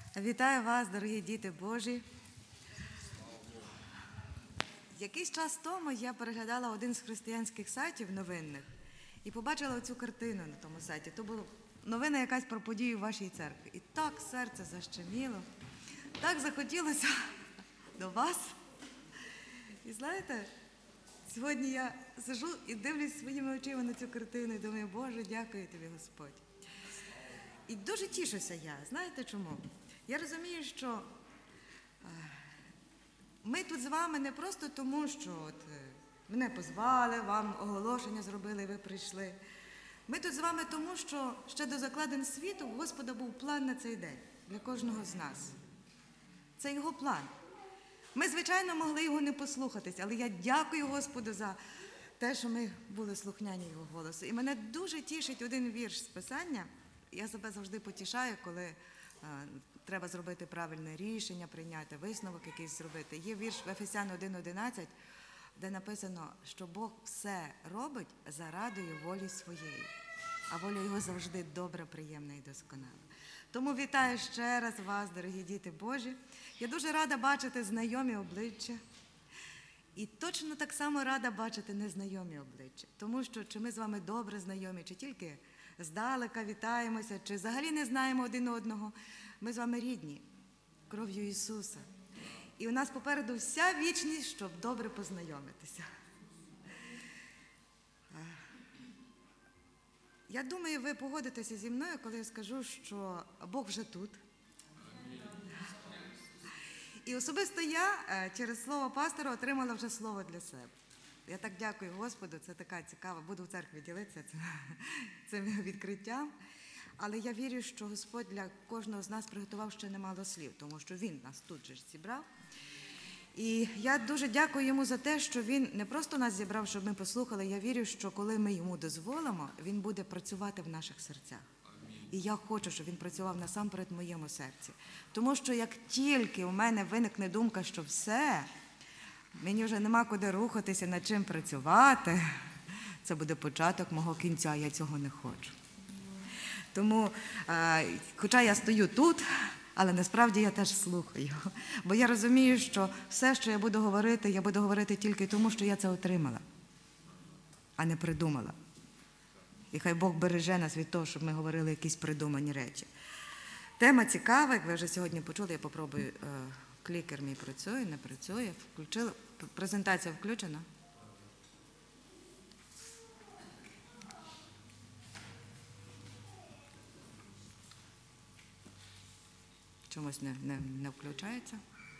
Вітаю вас, дорогі діти Божі. Якийсь час тому я переглядала один з християнських сайтів новинних і побачила цю картину на тому сайті. То була новина якась про подію в вашій церкві. І так серце защеміло, так захотілося до вас. І знаєте, сьогодні я сижу і дивлюсь своїми очима на цю картину і думаю, Боже, дякую тобі, Господь. І дуже тішуся я. Знаєте чому? Я розумію, що ми тут з вами не просто тому, що мене позвали, вам оголошення зробили, і ви прийшли. Ми тут з вами тому, що ще до закладин світу у Господа був план на цей день для кожного з нас. Це його план. Ми, звичайно, могли його не послухатись, але я дякую Господу за те, що ми були слухняні його голосу. І мене дуже тішить один вірш з Писання. Я себе завжди потішаю, коли треба зробити правильне рішення, прийняти висновок якийсь зробити. Є вірш в Ефесян 1:11, де написано, що Бог все робить зарадою волі своєї, а воля його завжди добра, приємна і досконала. Тому вітаю ще раз вас, дорогі діти Божі. Я дуже рада бачити знайомі обличчя. І точно так само рада бачити незнайомі обличчя. Тому що чи ми з вами добре знайомі, чи тільки здалека вітаємося, чи взагалі не знаємо один одного, ми з вами рідні, кров'ю Ісуса. І у нас попереду вся вічність, щоб добре познайомитися. Я думаю, ви погодитеся зі мною, коли я скажу, що Бог вже тут. І особисто я через слово пастора отримала вже слово для себе. Я так дякую Господу, це така цікава, буду в церкві ділитися цим відкриттям. Але я вірю, що Господь для кожного з нас приготував ще немало слів, тому що Він нас тут же зібрав. І я дуже дякую Йому за те, що Він не просто нас зібрав, щоб ми послухали. Я вірю, що коли ми Йому дозволимо, Він буде працювати в наших серцях. І я хочу, щоб Він працював насамперед в моєму серці. Тому що як тільки у мене виникне думка, що все, мені вже нема куди рухатися, над чим працювати, це буде початок мого кінця, я цього не хочу. Тому, хоча я стою тут, але насправді я теж слухаю. Бо я розумію, що все, що я буду говорити тільки тому, що я це отримала, а не придумала. І хай Бог береже нас від того, щоб ми говорили якісь придумані речі. Тема цікава, як ви вже сьогодні почули, я попробую, клікер мій працює, не працює. Включила. Презентація включена? Чомусь не включається.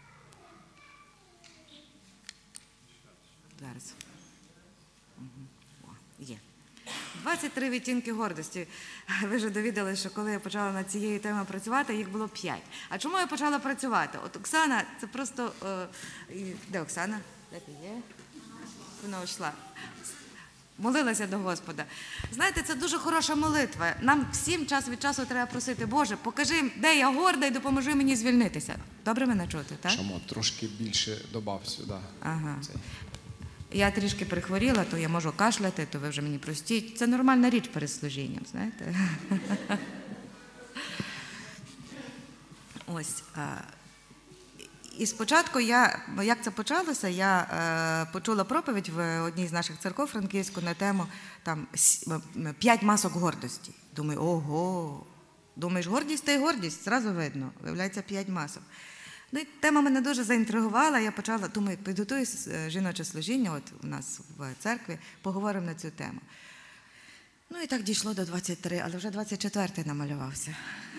Зараз. О, є. 23 відтінки гордості. Ви вже довідалися, що коли я почала над цією темою працювати, їх було 5. А чому я почала працювати? От Оксана, це просто... Де Оксана? Де ти є? Вона йшла. Молилася до Господа. Знаєте, це дуже хороша молитва. Нам всім час від часу треба просити, Боже, покажи, де я горда, і допоможи мені звільнитися. Добре мене чути, так? Чому? Трошки більше добав сюди. Ага. Я трішки прихворіла, то я можу кашляти, то ви вже мені простіть. Це нормальна річ перед служінням, знаєте. Ось. І спочатку як це почалося, я почула проповідь в одній з наших церков Франківську на тему там 5 масок гордості. Думаю, ого, думаєш, гордість та й гордість, зразу видно, виявляється 5 масок. Ну і тема мене дуже заінтригувала, я почала, думаю, підготую жіноче служіння, от у нас в церкві, поговоримо на цю тему. Ну і так дійшло до 23, але вже 24-й намалювався.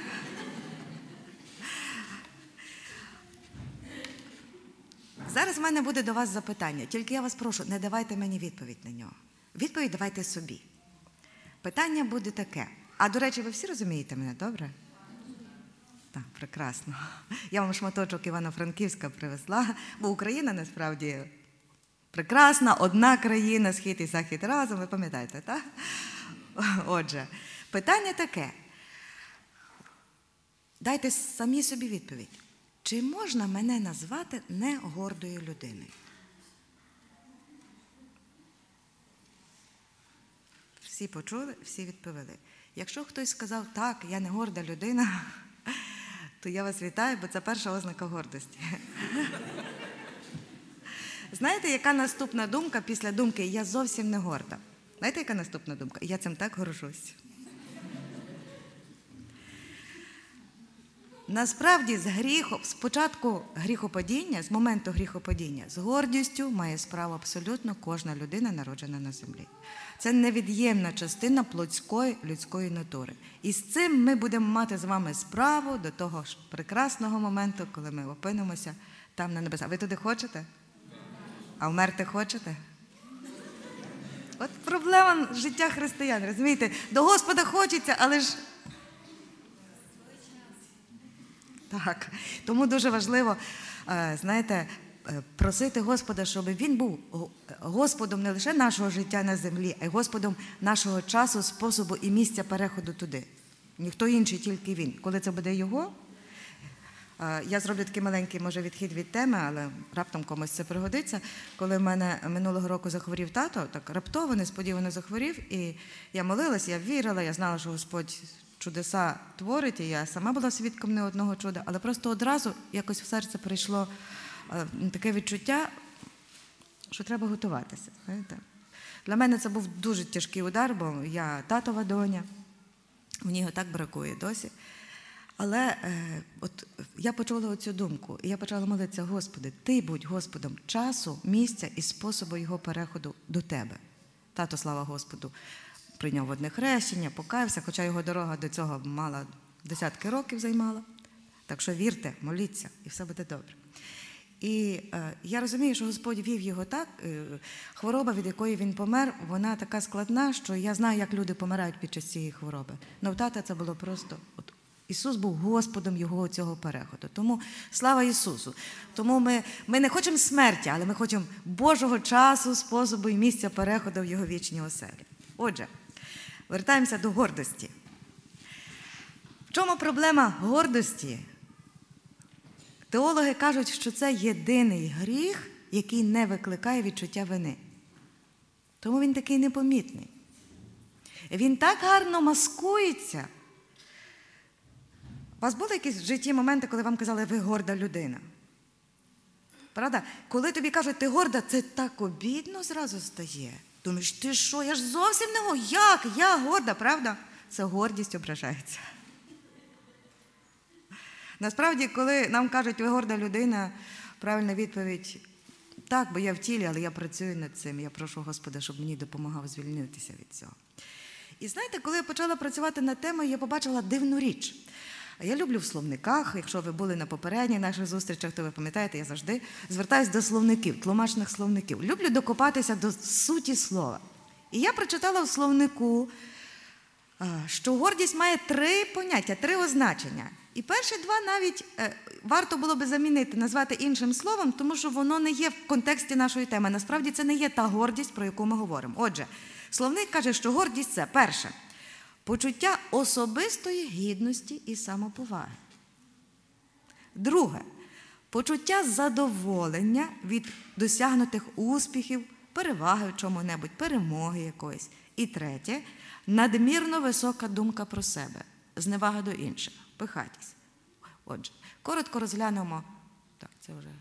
Зараз в мене буде до вас запитання, тільки я вас прошу, не давайте мені відповідь на нього. Відповідь давайте собі. Питання буде таке. А, до речі, ви всі розумієте мене, добре? Так, прекрасно. Я вам шматочок Івано-Франківська привезла, бо Україна насправді прекрасна, одна країна, схід і захід разом, ви пам'ятаєте, так? Отже, питання таке. Дайте самі собі відповідь. Чи можна мене назвати негордою людиною? Всі почули, всі відповіли. Якщо хтось сказав, так, я не горда людина, то я вас вітаю, бо це перша ознака гордості. Знаєте, яка наступна думка після думки «я зовсім не горда»? Знаєте, яка наступна думка? Я цим так горжусь. Насправді, з початку гріхопадіння, з моменту гріхопадіння, з гордістю має справу абсолютно кожна людина, народжена на землі. Це невід'ємна частина плотської людської натури. І з цим ми будемо мати з вами справу до того ж прекрасного моменту, коли ми опинимося там на небесах. Ви туди хочете? А вмерти хочете? От проблема життя християн, розумієте? До Господа хочеться, але ж... Так, тому дуже важливо, знаєте, просити Господа, щоб Він був Господом не лише нашого життя на землі, а й Господом нашого часу, способу і місця переходу туди. Ніхто інший, тільки Він. Коли це буде Його, я зроблю такий маленький, може, відхід від теми, але раптом комусь це пригодиться. Коли в мене минулого року захворів тато, так раптово, несподівано захворів, і я молилась, я вірила, я знала, що Господь чудеса творить, і я сама була свідком не одного чуда, але просто одразу якось в серце прийшло таке відчуття, що треба готуватися. Знаєте? Для мене це був дуже тяжкий удар, бо я татова доня, мені його так бракує досі. Але от я почула оцю думку, і я почала молитися: Господи, Ти будь Господом часу, місця і способу його переходу до Тебе. Тато, слава Господу, прийняв водне хрещення, покаявся, хоча його дорога до цього мала десятки років займала. Так що вірте, моліться, і все буде добре. І я розумію, що Господь вів його так, хвороба, від якої він помер, вона така складна, що я знаю, як люди помирають під час цієї хвороби. Но в тата це було просто... Ісус був Господом його цього переходу. Тому слава Ісусу. Тому ми не хочемо смерті, але ми хочемо Божого часу, способу і місця переходу в Його вічні оселі. Отже, вертаємося до гордості. В чому проблема гордості? Теологи кажуть, що це єдиний гріх, який не викликає відчуття вини. Тому він такий непомітний. Він так гарно маскується. У вас були якісь в житті моменти, коли вам казали, ви горда людина? Правда? Коли тобі кажуть, ти горда, це так обідно зразу стає. Думаєш, ти що, я ж зовсім не горда. Як? Я горда, правда? Це гордість ображається. Насправді, коли нам кажуть, ви горда людина, правильна відповідь – так, бо я в тілі, але я працюю над цим. Я прошу Господа, щоб мені допомагав звільнитися від цього. І знаєте, коли я почала працювати над темою, я побачила дивну річ. Я люблю в словниках, якщо ви були на попередніх наших зустрічах, то ви пам'ятаєте, я завжди звертаюсь до словників, тлумачних словників. Люблю докопатися до суті слова. І я прочитала в словнику, що гордість має 3 поняття, 3 означення. І перші 2 навіть варто було би замінити, назвати іншим словом, тому що воно не є в контексті нашої теми. Насправді це не є та гордість, про яку ми говоримо. Отже, словник каже, що гордість – це перше – почуття особистої гідності і самоповаги. Друге – почуття задоволення від досягнутих успіхів, переваги в чому-небудь, перемоги якоїсь. І третє – надмірно висока думка про себе, зневага до інших, пихатість. Отже, коротко розглянемо. Так, це вже.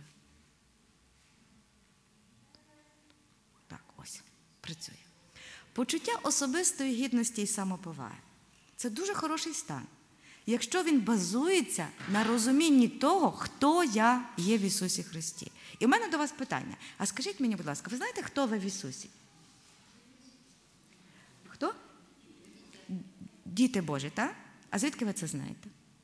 Так, ось, працює. Почуття особистої гідності і самоповаги – це дуже хороший стан, якщо він базується на розумінні того, хто я є в Ісусі Христі. І в мене до вас питання. А скажіть мені, будь ласка, ви знаєте, хто ви в Ісусі? Хто? Діти Божі, так? А звідки ви це знаєте?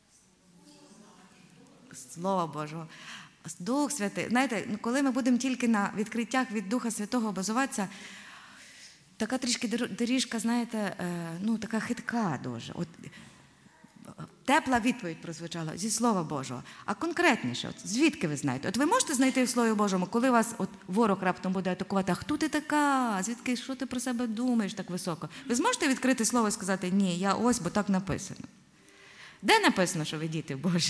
Слова Божого. Дух Святий. Знаєте, коли ми будемо тільки на відкриттях від Духа Святого базуватися, така трішки доріжка, знаєте, така хитка дуже. От, тепла відповідь прозвучала зі Слова Божого. А конкретніше, звідки ви знаєте? От ви можете знайти в Слові Божому, коли вас ворог раптом буде атакувати, а хто ти така? Звідки, що ти про себе думаєш так високо? Ви зможете відкрити Слово і сказати, ні, я ось, бо так написано. Де написано, що ви діти Божі?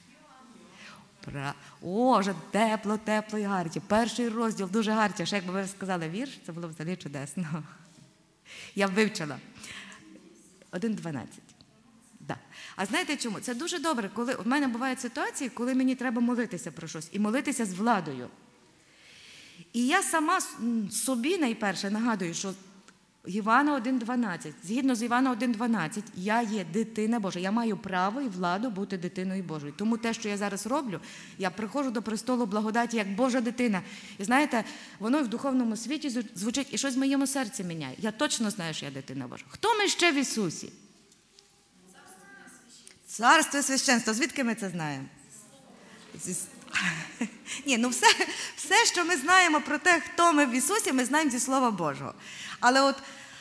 О, вже тепло, тепло і гаряче. Перший розділ дуже гаряче. Ще якби ви сказали вірш, це було взагалі чудесно. Я вивчила. 1:12. Да. А знаєте чому? Це дуже добре, коли в мене бувають ситуації, коли мені треба молитися про щось, і молитися з владою. І я сама собі найперше нагадую, що Івана 1:12, згідно з Івана 1:12, я є дитина Божа, я маю право і владу бути дитиною Божою. Тому те, що я зараз роблю, я приходжу до престолу благодаті як Божа дитина. І знаєте, воно і в духовному світі звучить, і щось в моєму серці міняє. Я точно знаю, що я дитина Божа. Хто ми ще в Ісусі? Царство і священство. Звідки ми це знаємо? Ні, ну все, що ми знаємо про те, хто ми в Ісусі, ми знаємо зі Слова Божого. Але от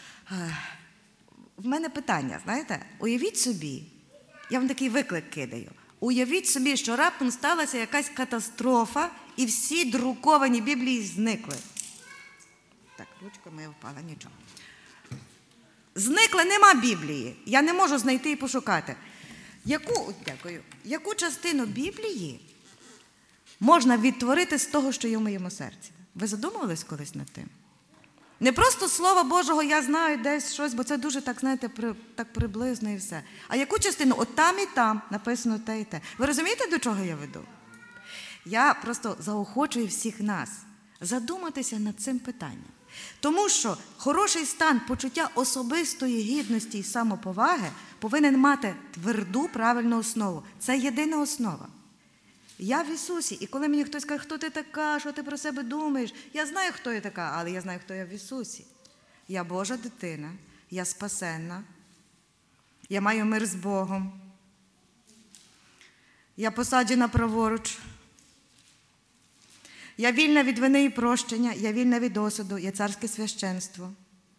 в мене питання, знаєте, уявіть собі, я вам такий виклик кидаю, уявіть собі, що раптом сталася якась катастрофа, і всі друковані Біблії зникли. Так, ручка моя впала, нічого. Зникли, нема Біблії, я не можу знайти і пошукати. Яку частину Біблії можна відтворити з того, що є в моєму серці? Ви задумувались колись над тим? Не просто Слова Божого я знаю десь щось, бо це дуже, так, знаєте, так приблизно і все. А яку частину? От там і там написано те і те. Ви розумієте, до чого я веду? Я просто заохочую всіх нас задуматися над цим питанням. Тому що хороший стан почуття особистої гідності і самоповаги повинен мати тверду, правильну основу. Це єдина основа. Я в Ісусі, і коли мені хтось каже, хто ти така, що ти про себе думаєш, я знаю, хто я така, але я знаю, хто я в Ісусі. Я Божа дитина, я спасенна, я маю мир з Богом, я посаджена праворуч, я вільна від вини і прощення, я вільна від осуду, я царське священство.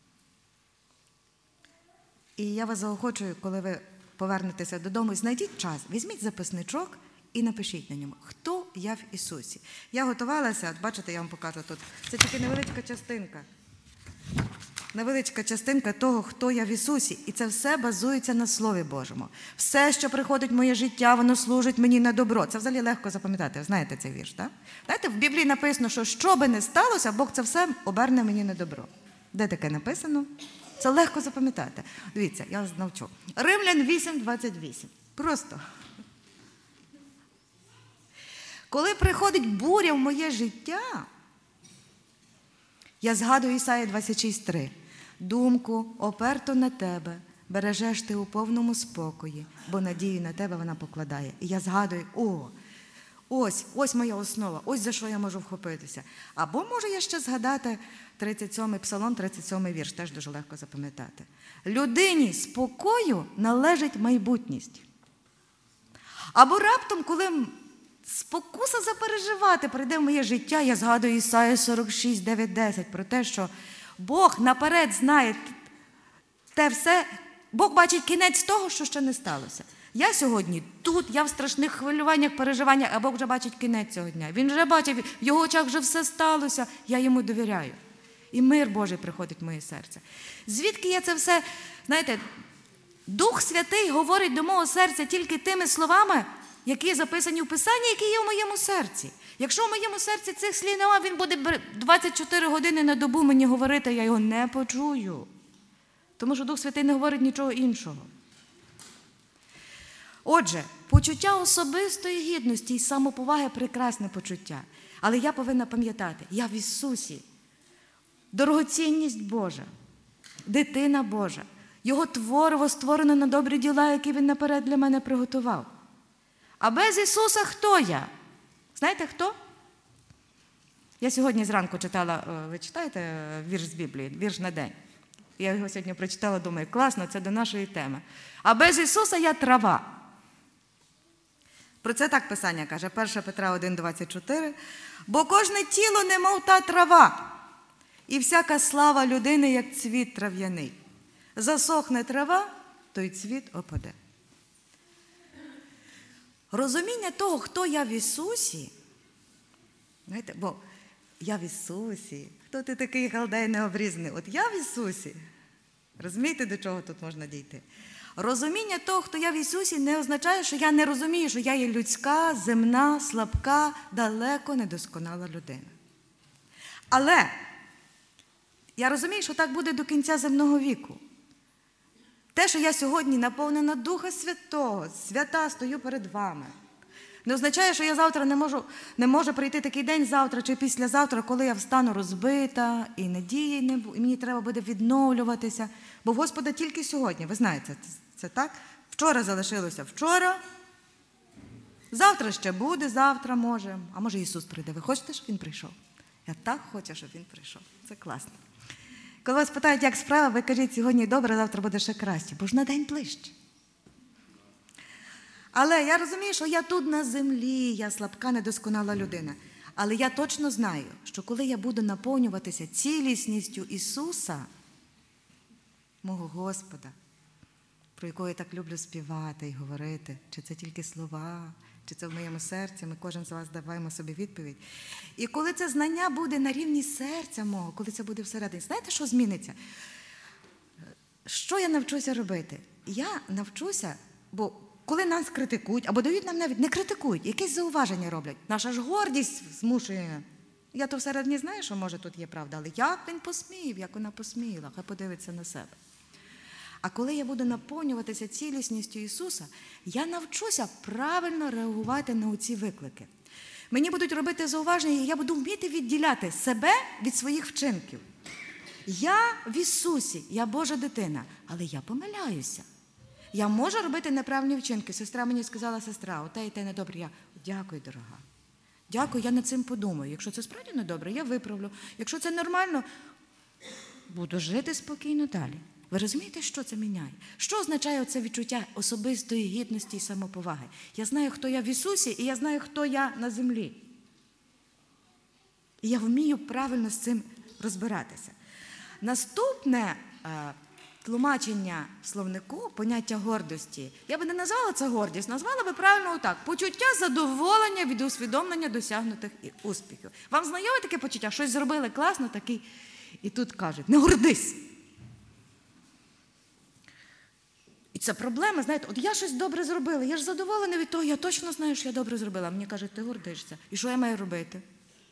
І я вас заохочую, коли ви повернетеся додому, знайдіть час, візьміть записничок і напишіть на ньому, хто я в Ісусі. Я готувалася, от бачите, я вам покажу тут. Це тільки невеличка частинка. Невеличка частинка того, хто я в Ісусі. І це все базується на Слові Божому. Все, що приходить в моє життя, воно служить мені на добро. Це взагалі легко запам'ятати. Ви знаєте цей вірш, так? Знаєте, в Біблії написано, що що би не сталося, Бог це все оберне мені на добро. Де таке написано? Це легко запам'ятати. Дивіться, я вас навчу. Римлян 8:28. Просто. Коли приходить буря в моє життя, я згадую Ісая 26:3. Думку оперту на тебе, бережеш ти у повному спокої, бо надію на тебе вона покладає. І я згадую, ось моя основа, ось за що я можу вхопитися. Або можу я ще згадати 37-й Псалом, 37-й вірш, теж дуже легко запам'ятати. Людині спокою належить майбутність. Або раптом, коли спокуса запереживати прийде в моє життя, я згадую Ісая 46:9-10 про те, що Бог наперед знає те все, Бог бачить кінець того, що ще не сталося. Я сьогодні тут, я в страшних хвилюваннях, переживаннях, а Бог вже бачить кінець цього дня. Він вже бачить, в його очах вже все сталося, я йому довіряю. І мир Божий приходить в моє серце. Звідки я це все, знаєте, Дух Святий говорить до мого серця тільки тими словами, які записані в Писанні, які є в моєму серці. Якщо в моєму серці цих слів нема, він буде 24 години на добу мені говорити, я його не почую. Тому що Дух Святий не говорить нічого іншого. Отже, почуття особистої гідності і самоповаги – прекрасне почуття. Але я повинна пам'ятати, я в Ісусі. Дорогоцінність Божа, дитина Божа, Його твориво створено на добрі діла, які Він наперед для мене приготував. А без Ісуса хто я? Знаєте хто? Я сьогодні зранку читала, ви читаєте вірш з Біблії, вірш на день? Я його сьогодні прочитала, думаю, класно, це до нашої теми. А без Ісуса я трава. Про це так Писання каже, 1 Петра 1:24. Бо кожне тіло немов та трава, і всяка слава людини, як цвіт трав'яний. Засохне трава, то й цвіт опаде. Розуміння того, хто я в Ісусі, знаєте, бо я в Ісусі, хто ти такий галдей необрізаний? От я в Ісусі. Розумієте, до чого тут можна дійти? Розуміння того, хто я в Ісусі, не означає, що я не розумію, що я є людська, земна, слабка, далеко недосконала людина. Але я розумію, що так буде до кінця земного віку. Те, те, що я сьогодні наповнена Духа Святого, свята стою перед вами, не означає, що я завтра не можу прийти такий день завтра чи післязавтра, коли я встану розбита, і надії не буде, і мені треба буде відновлюватися. Бо в Господа тільки сьогодні, ви знаєте, це так? Вчора залишилося вчора, завтра ще буде, завтра може, а може Ісус прийде. Ви хочете, щоб Він прийшов? Я так хочу, щоб Він прийшов. Це класно. Коли вас питають, як справа, ви кажіть, сьогодні добре, завтра буде ще краще, бо ж на день ближче. Але я розумію, що я тут на землі, я слабка, недосконала людина. Але я точно знаю, що коли я буду наповнюватися цілісністю Ісуса, мого Господа, про якого я так люблю співати і говорити, чи це тільки слова, чи це в моєму серці, ми кожен з вас даваємо собі відповідь. І коли це знання буде на рівні серця мого, коли це буде всередині, знаєте, що зміниться? Що я навчуся робити? Я навчуся, бо коли нас критикують, або дають нам навіть, не критикують, якесь зауваження роблять, наша ж гордість змушує. Я то всередині знаю, що може тут є правда, але як він посмів, як вона посміла, хай подивиться на себе. А коли я буду наповнюватися цілісністю Ісуса, я навчуся правильно реагувати на оці виклики. Мені будуть робити зауваження, і я буду вміти відділяти себе від своїх вчинків. Я в Ісусі, я Божа дитина, але я помиляюся. Я можу робити неправильні вчинки. Сестра мені сказала, сестра, оте і те недобре. Я, дякую, дорога. Дякую, я над цим подумаю. Якщо це справді недобре, я виправлю. Якщо це нормально, буду жити спокійно далі. Ви розумієте, що це міняє? Що означає це відчуття особистої гідності і самоповаги? Я знаю, хто я в Ісусі, і я знаю, хто я на землі. І я вмію правильно з цим розбиратися. Наступне тлумачення в словнику, поняття гордості, я би не назвала це гордість, назвала би правильно отак. Почуття задоволення від усвідомлення досягнутих успіхів. Вам знайоме таке почуття? Щось зробили класно, такий, і тут кажуть, не гордись. І це проблема, знаєте, от я щось добре зробила, я ж задоволена від того, я точно знаю, що я добре зробила. Мені кажуть, ти гордишся. І що я маю робити?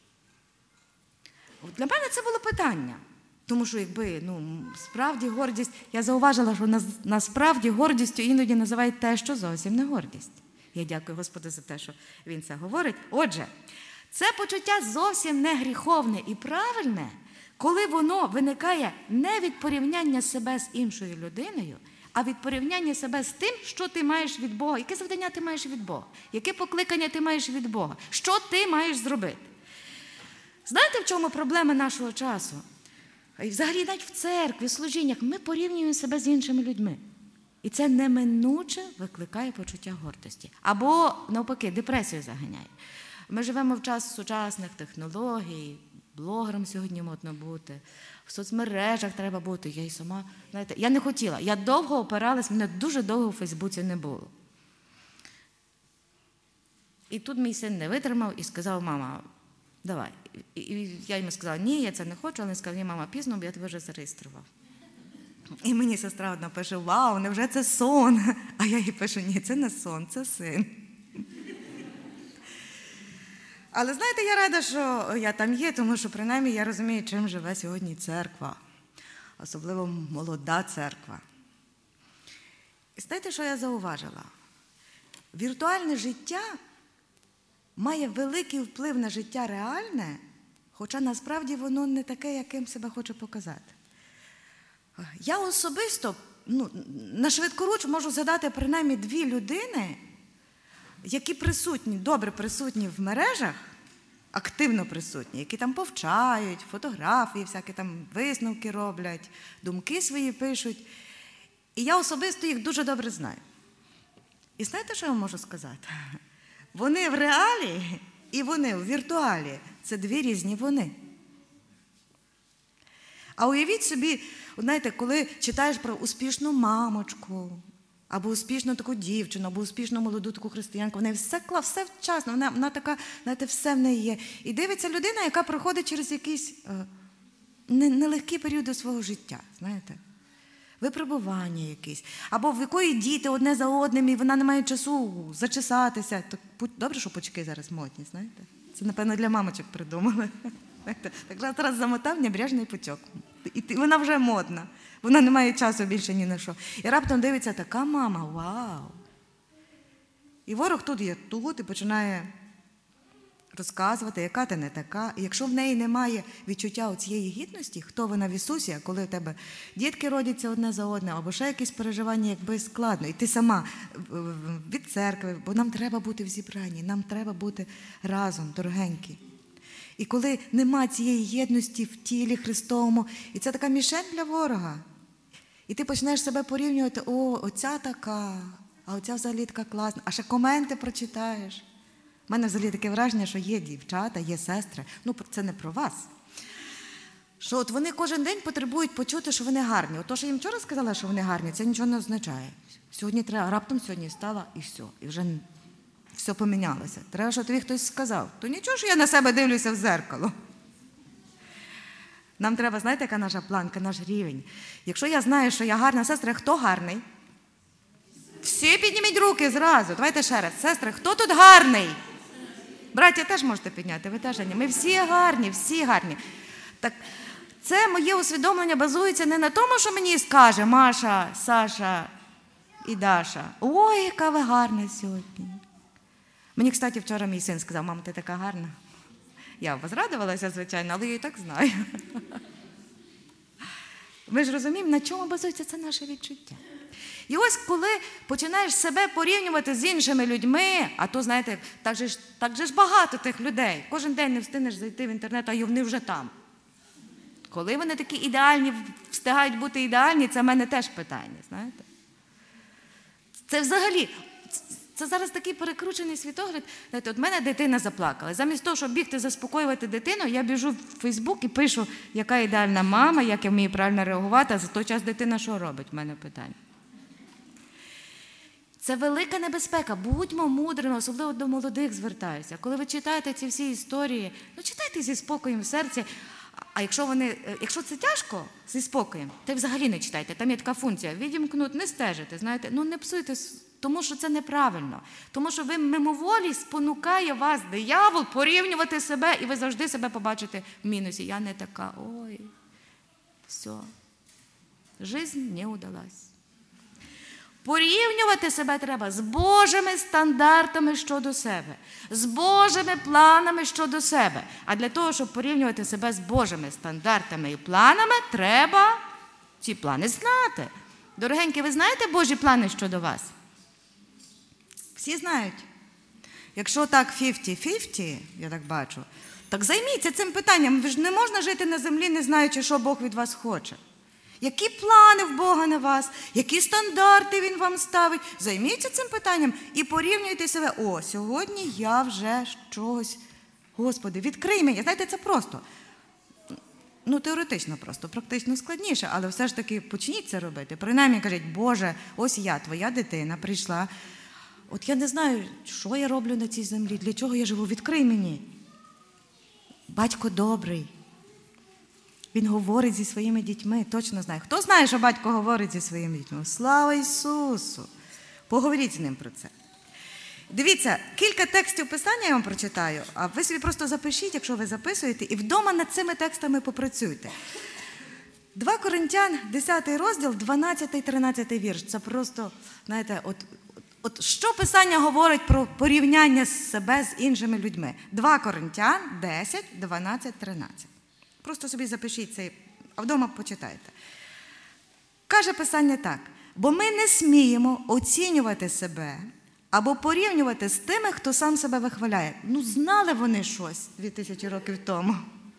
От для мене це було питання. Тому що якби, справді гордість, я зауважила, що насправді гордістю іноді називають те, що зовсім не гордість. Я дякую Господу за те, що Він це говорить. Отже, це почуття зовсім не гріховне і правильне, коли воно виникає не від порівняння себе з іншою людиною, а від порівняння себе з тим, що ти маєш від Бога, яке завдання ти маєш від Бога, яке покликання ти маєш від Бога, що ти маєш зробити. Знаєте, в чому проблема нашого часу? І взагалі навіть в церкві, в служіннях ми порівнюємо себе з іншими людьми. І це неминуче викликає почуття гордості. Або, навпаки, депресію заганяє. Ми живемо в час сучасних технологій, блогером сьогодні модно бути, в соцмережах треба бути. Я і сама, знаєте, я не хотіла. Я довго опиралась, мене дуже довго в Фейсбуці не було. І тут мій син не витримав і сказав, мама, давай. І я йому сказала, ні, я це не хочу, але він сказав, ні, мама, пізно, бо я тебе вже зареєстрував. І мені сестра одна пише, вау, невже це сон? А я їй пишу, ні, це не сон, це син. Але знаєте, я рада, що я там є, тому що принаймні я розумію, чим живе сьогодні церква, особливо молода церква. І знаєте, що я зауважила? Віртуальне життя має великий вплив на життя реальне, хоча насправді воно не таке, яким себе хоче показати. Я особисто, на швидкоруч можу згадати принаймні 2 людини, які присутні, добре присутні в мережах, активно присутні, які там повчають, фотографії, всякі там висновки роблять, думки свої пишуть. І я особисто їх дуже добре знаю. І знаєте, що я можу сказати? Вони в реалі і вони в віртуалі. Це 2 різні вони. А уявіть собі, знаєте, коли читаєш про успішну мамочку, або успішну таку дівчину, або успішну молоду таку християнку, в неї все вчасно, вона така, знаєте, все в неї є. І дивиться людина, яка проходить через якісь нелегкі періоди свого життя, знаєте. Випробування якісь. Або в якої діти одне за одним, і вона не має часу зачесатися. Добре, що пучки зараз модні, знаєте. Це, напевно, для мамочок придумали. Так зараз замотав небрежний пучок. Вона вже модна. Вона не має часу більше ні на що. І раптом дивиться, така мама, вау. І ворог тут є тут і починає розказувати, яка ти не така. І якщо в неї немає відчуття цієї гідності, хто вона в Ісусі, а коли в тебе дітки родяться одне за одне, або ще якісь переживання, якби складно, і ти сама від церкви, бо нам треба бути в зібранні, нам треба бути разом, дорогенькі. І коли нема цієї єдності в тілі Христовому, і це така мішень для ворога, і ти почнеш себе порівнювати, оця така, а оця взагалі така класна, а ще коменти прочитаєш. У мене взагалі таке враження, що є дівчата, є сестри, це не про вас, що от вони кожен день потребують почути, що вони гарні. От то, що їм вчора сказала, що вони гарні, це нічого не означає. Раптом сьогодні встала і все, і вже все помінялося. Треба, щоб тобі хтось сказав. То нічого, що я на себе дивлюся в зеркало. Нам треба, знаєте, яка наша планка, наш рівень. Якщо я знаю, що я гарна сестра, хто гарний? Всі підніміть руки зразу. Давайте ще раз. Сестри, хто тут гарний? Браття теж можете підняти, ви теж ні. Ми всі гарні, всі гарні. Так, це моє усвідомлення базується не на тому, що мені скаже Маша, Саша і Даша. Ой, яка ви гарна сьогодні. Мені, кстати, вчора мій син сказав, мама, ти така гарна. Я возрадувалася, звичайно, але я і так знаю. Ми ж розуміємо, на чому базується це наше відчуття. І ось коли починаєш себе порівнювати з іншими людьми, а то, знаєте, так же ж багато тих людей. Кожен день не встигнеш зайти в інтернет, а вони вже там. Коли вони такі ідеальні, встигають бути ідеальні, це в мене теж питання, знаєте. Це взагалі, це зараз такий перекручений світогляд. Знаєте, от мене дитина заплакала. Замість того, щоб бігти заспокоювати дитину, я біжу в Фейсбук і пишу, яка ідеальна мама, як я вмію правильно реагувати, а за той час дитина що робить? В мене питання. Це велика небезпека. Будьмо мудрими, особливо до молодих звертаюся. Коли ви читаєте ці всі історії, читайте зі спокоєм в серці. А якщо це тяжко, зі спокоєм, то взагалі не читайте. Там є така функція. Відімкнути, не стежити, знаєте. Не псуйте, тому що це неправильно. Тому що ви мимоволі спонукає вас диявол порівнювати себе, і ви завжди себе побачите в мінусі. Я не така, ой, все. Жизнь не удалась. Порівнювати себе треба з Божими стандартами щодо себе, з Божими планами щодо себе. А для того, щоб порівнювати себе з Божими стандартами і планами, треба ці плани знати. Дорогенькі, ви знаєте Божі плани щодо вас? Всі знають. Якщо так 50-50, я так бачу, так займіться цим питанням. Ви ж не можна жити на землі, не знаючи, що Бог від вас хоче. Які плани в Бога на вас, які стандарти Він вам ставить. Займіться цим питанням і порівнюйте себе. Сьогодні я вже чогось, Господи, відкрий мені. Знаєте, це просто. Теоретично просто, практично складніше, але все ж таки почніть це робити. Принаймні кажіть, Боже, ось я, твоя дитина, прийшла. От я не знаю, що я роблю на цій землі, для чого я живу, відкрий мені. Батько добрий. Він говорить зі своїми дітьми, точно знає. Хто знає, що батько говорить зі своїми дітьми? Слава Ісусу! Поговоріть з ним про це. Дивіться, кілька текстів Писання я вам прочитаю, а ви собі просто запишіть, якщо ви записуєте, і вдома над цими текстами попрацюйте. 2 Коринтян, 10 розділ, 12-13 вірш. Це просто, знаєте, от що Писання говорить про порівняння себе з іншими людьми? 2 Коринтян, 10, 12, 13. Просто собі запишіть це, а вдома почитайте. Каже Писання так. Бо ми не сміємо оцінювати себе або порівнювати з тими, хто сам себе вихваляє. Знали вони щось 2000 років тому.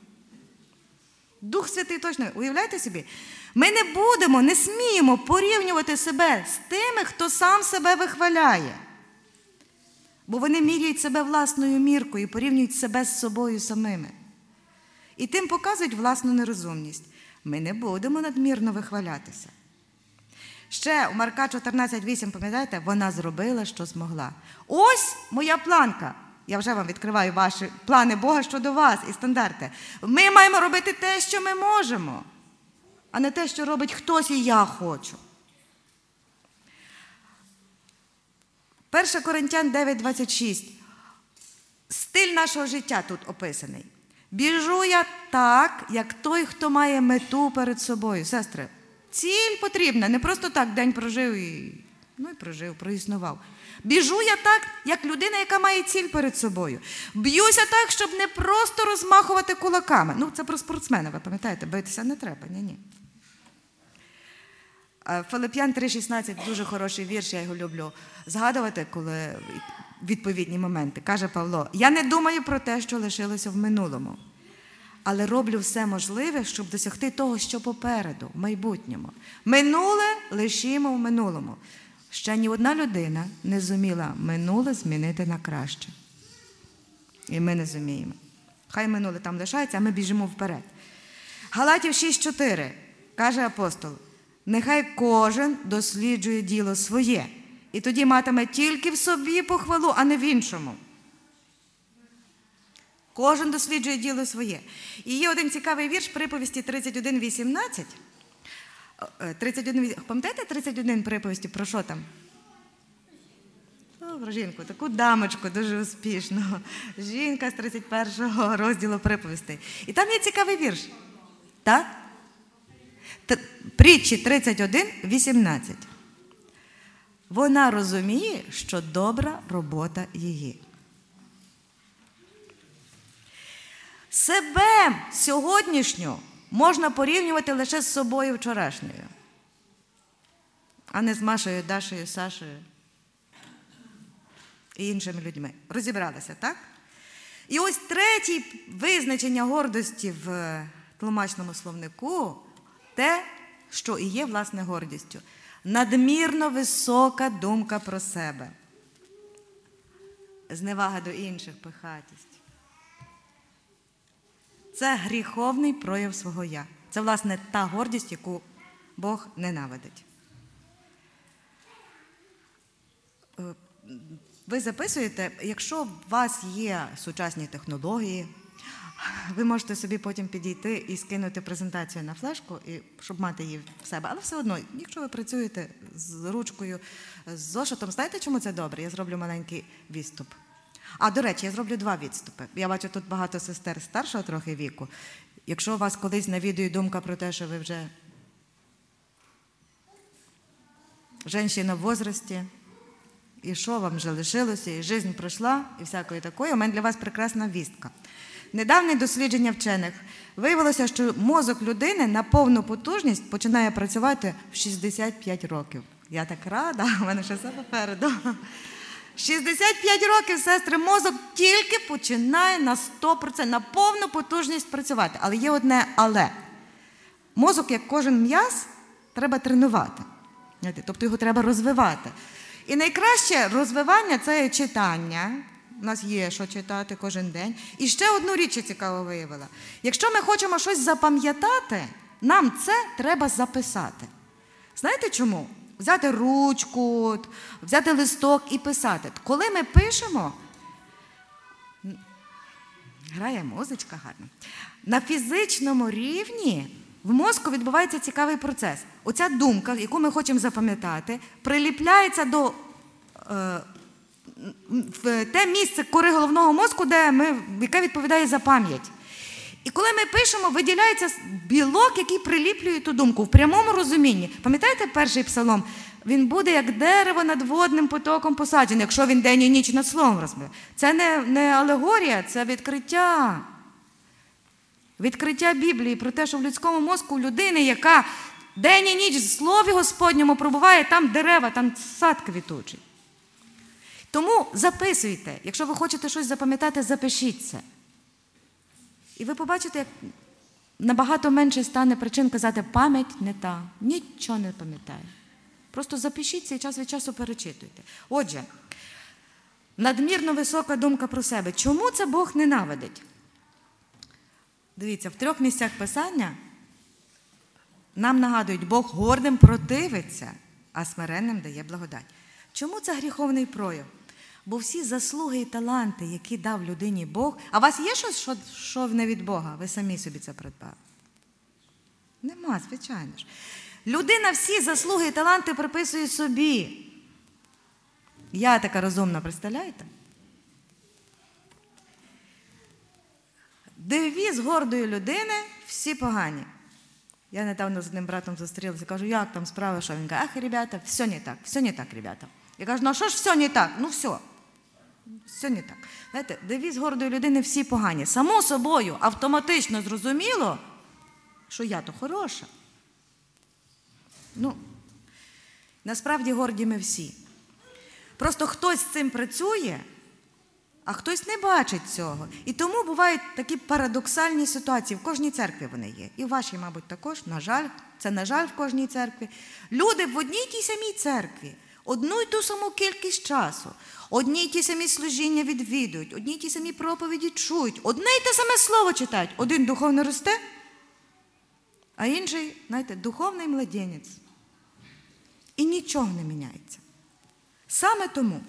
Дух Святий точно, уявляєте собі? Ми не сміємо порівнювати себе з тими, хто сам себе вихваляє. Бо вони міряють себе власною міркою, порівнюють себе з собою самими. І тим показують власну нерозумність. Ми не будемо надмірно вихвалятися. Ще у Марка 14:8, пам'ятаєте, вона зробила, що змогла. Ось моя планка. Я вже вам відкриваю ваші плани Бога щодо вас і стандарти. Ми маємо робити те, що ми можемо, а не те, що робить хтось і я хочу. 1 Коринтян 9:26. Стиль нашого життя тут описаний. Біжу я так, як той, хто має мету перед собою. Сестри, ціль потрібна, не просто так день прожив і прожив, проіснував. Біжу я так, як людина, яка має ціль перед собою. Б'юся так, щоб не просто розмахувати кулаками. Це про спортсмена, ви пам'ятаєте, битися не треба, ні. Филип'ян 3,16, дуже хороший вірш, я його люблю згадувати, коли відповідні моменти. Каже Павло: «Я не думаю про те, що лишилося в минулому, але роблю все можливе, щоб досягти того, що попереду, в майбутньому. Минуле лишімо в минулому». Ще ні одна людина не зуміла минуле змінити на краще. І ми не зуміємо. Хай минуле там лишається, а ми біжимо вперед. Галатів 6,4 каже апостол: «Нехай кожен досліджує діло своє, і тоді матиме тільки в собі похвалу, а не в іншому». Кожен досліджує діло своє. І є один цікавий вірш приповісті 31:18. Пам'ятаєте 31 приповісті? Про що там? Про жінку, таку дамочку, дуже успішну. Жінка з 31 розділу приповістей. І там є цікавий вірш. Так? Притчі 31:18. Вона розуміє, що добра робота її. Себе сьогоднішню можна порівнювати лише з собою вчорашньою, а не з Машею, Дашею, Сашею і іншими людьми. Розібралися, так? І ось третє визначення гордості в тлумачному словнику – те, що і є, власне, гордістю. Надмірно висока думка про себе. Зневага до інших, пихатість. Це гріховний прояв свого «я». Це, власне, та гордість, яку Бог ненавидить. Ви записуєте, якщо у вас є сучасні технології, ви можете собі потім підійти і скинути презентацію на флешку, щоб мати її в себе. Але все одно, якщо ви працюєте з ручкою, з зошитом, знаєте, чому це добре? Я зроблю маленький відступ. До речі, я зроблю 2 відступи. Я бачу тут багато сестер старшого трохи віку. Якщо у вас колись навідує думка про те, що ви вже жінка в возрасті, і що вам вже лишилося, і життя пройшла, і всякої такої, у мене для вас прекрасна вістка. Недавнє дослідження вчених виявилося, що мозок людини на повну потужність починає працювати в 65 років. Я так рада, у мене ще все попереду. 65 років, сестри, мозок тільки починає на 100%, на повну потужність працювати. Але є одне «але». Мозок, як кожен м'яз, треба тренувати. Тобто його треба розвивати. І найкраще розвивання – це читання. У нас є що читати кожен день. І ще одну річ я цікаво виявила. Якщо ми хочемо щось запам'ятати, нам це треба записати. Знаєте чому? Взяти ручку, взяти листок і писати. Коли ми пишемо, грає музичка гарно, на фізичному рівні в мозку відбувається цікавий процес. Оця думка, яку ми хочемо запам'ятати, приліпляється до в те місце кори головного мозку, яке відповідає за пам'ять. І коли ми пишемо, виділяється білок, який приліплює ту думку в прямому розумінні. Пам'ятаєте перший псалом? Він буде, як дерево над водним потоком посаджене, якщо він день і ніч над словом розмовляє. Це не алегорія, це відкриття. Відкриття Біблії про те, що в людському мозку людини, яка день і ніч в Слові Господньому пробуває, там дерева, там сад квітучий. Тому записуйте. Якщо ви хочете щось запам'ятати, запишіть це. І ви побачите, як набагато менше стане причин казати «пам'ять не та, нічого не пам'ятаю». Просто запишіться і час від часу перечитуйте. Отже, надмірно висока думка про себе. Чому це Бог ненавидить? Дивіться, в 3 місцях Писання нам нагадують, Бог гордим противиться, а смиренним дає благодать. Чому це гріховний прояв? Бо всі заслуги і таланти, які дав людині Бог, а у вас є щось, що не від Бога? Ви самі собі це придбали? Нема, звичайно ж. Людина всі заслуги і таланти приписує собі. Я така розумна, представляєте? Девіз гордої людини – всі погані. Я недавно з одним братом зустрілася, кажу, як там справа, що? Він каже, ах, ребята, все не так, ребята. Я кажу, ну а що ж все не так? Ну все не так. Знаєте, девіз гордої людини – всі погані. Само собою, автоматично зрозуміло, що я то хороша. Ну, насправді горді ми всі. Просто хтось з цим працює, а хтось не бачить цього. І тому бувають такі парадоксальні ситуації. В кожній церкві вони є. І в вашій, мабуть, також, на жаль. Це, на жаль, в кожній церкві. Люди в одній тій самій церкві, одну й ту саму кількість часу, одні й ті самі служіння відвідують, одні й ті самі проповіді чують, одне й те саме слово читають. Один духовно росте, а інший, знаєте, духовний младенець. І нічого не міняється. Саме тому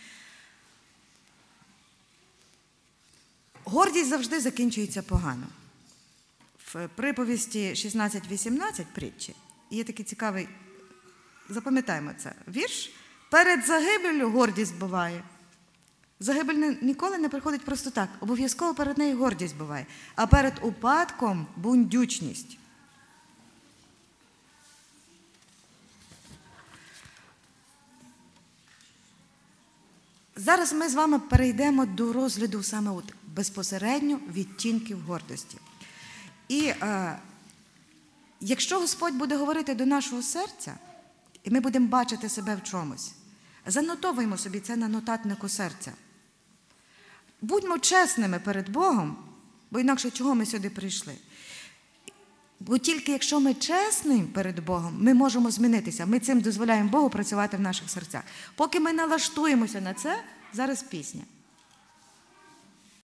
гордість завжди закінчується погано. В приповісті 16:18 притчі є такий цікавий, запам'ятаємо це, вірш. Перед загибеллю гордість буває. Загибель ніколи не приходить просто так. Обов'язково перед нею гордість буває. А перед упадком – бундючність. Зараз ми з вами перейдемо до розгляду саме безпосередньо відтінків гордості. І якщо Господь буде говорити до нашого серця, і ми будемо бачити себе в чомусь, занотовуємо собі це на нотатнику серця. Будьмо чесними перед Богом, бо інакше чого ми сюди прийшли? Бо тільки якщо ми чесні перед Богом, ми можемо змінитися. Ми цим дозволяємо Богу працювати в наших серцях. Поки ми налаштуємося на це, зараз пісня.